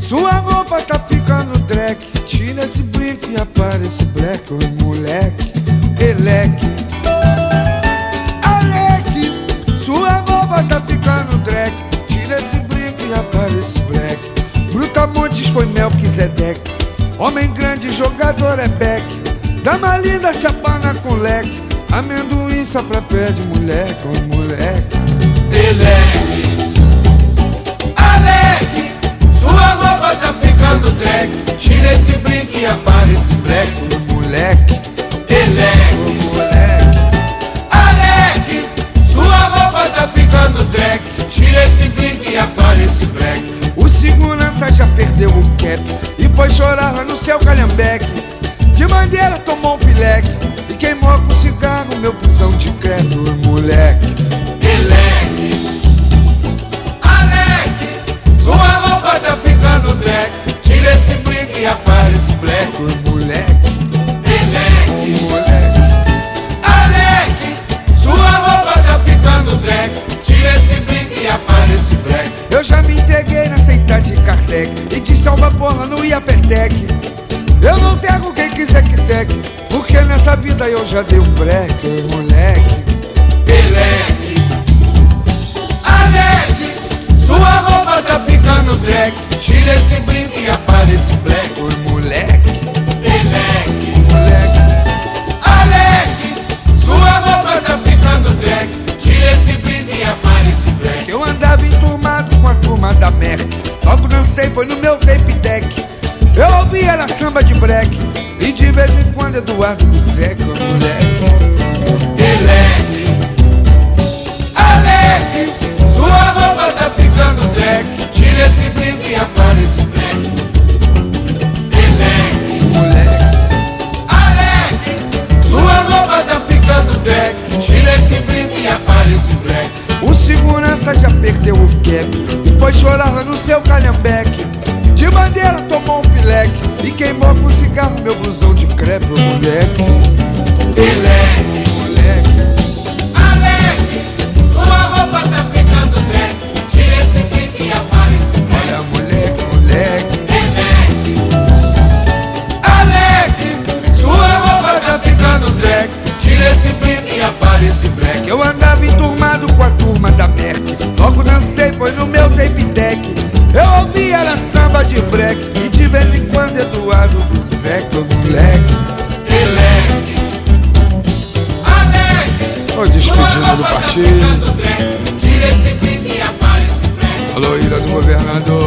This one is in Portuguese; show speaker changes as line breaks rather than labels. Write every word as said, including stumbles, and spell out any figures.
Sua roupa tá ficando drag. Tira esse brinco e aparece black. Oi moleque, eleque, Alec. Sua roupa tá ficando drag. Tira esse brinco e aparece black. Brutamontes foi Melquisedeque. Homem grande, jogador é Beck. Dama linda se apana com leque. Amendoim só pra pé de moleque. Oi moleque,
Eleque, Alec. Sua roupa tá ficando drag. Tira esse brinco e aparece black.
oi moleque,
Eleque,
oi moleque,
Alec. Sua roupa tá ficando drag. Tira esse brinco e aparece black.
O segurança já perdeu o cap e foi chorar no seu calhambeque. De bandeira tomou um pileque e queimou com cigarro meu blusão de credo. Oi moleque,
Eleque, Alec. Sua roupa tá ficando drag. Tira esse brinco e aparece black.
oi moleque,
Eleque,
oi moleque,
Alec. Sua roupa tá ficando drag. Tira esse brinco e aparece black.
eu já me entreguei na seita de Kardec e de salva porra no Iapetec. Eu não tego quem quiser que tegue, porque nessa vida eu já dei um break. Oi moleque,
Eleque, Alec. Sua roupa tá ficando drag. Tira esse brinco e aparece black.
oi moleque,
Eleque,
moleque,
Alec. Sua roupa tá ficando drag. Tira esse brinco e aparece black.
eu andava enturmado com a turma da Merck. Logo dancei, foi no meu tape deck. Eu ouvia era samba de break e de vez em quando Eduardo do Zeca. Oi moleque,
Eleque, Alec. Sua roupa tá ficando drag. Tira esse brinco e aparece black. Eleque,
moleque,
Alec. Sua roupa tá ficando drag. Tira esse brinco e aparece black.
o segurança já perdeu o cap e foi chorar no seu calhambeque. De bandeira tomou um pileque e queimou com cigarro meu blusão de crepe. Oi moleque,
Eleque,
moleque,
Alec. Sua roupa tá ficando drag. Tira esse brinco e aparece black.
olha moleque, moleque,
Eleque, Alec. Sua roupa tá ficando drag. Tira esse brinco e aparece black.
eu andava enturmado com a turma da Merck. Logo dancei, foi no meu tape deck. Eu ouvia era samba de break e de vez em quando Eduardo do Zeca. Oi moleque,
Eleque, Alec.
oi despedindo do
Sua roupa tá
partido.
ficando drag. Tira esse brinco e aparece black.
Alô, ilha do governador.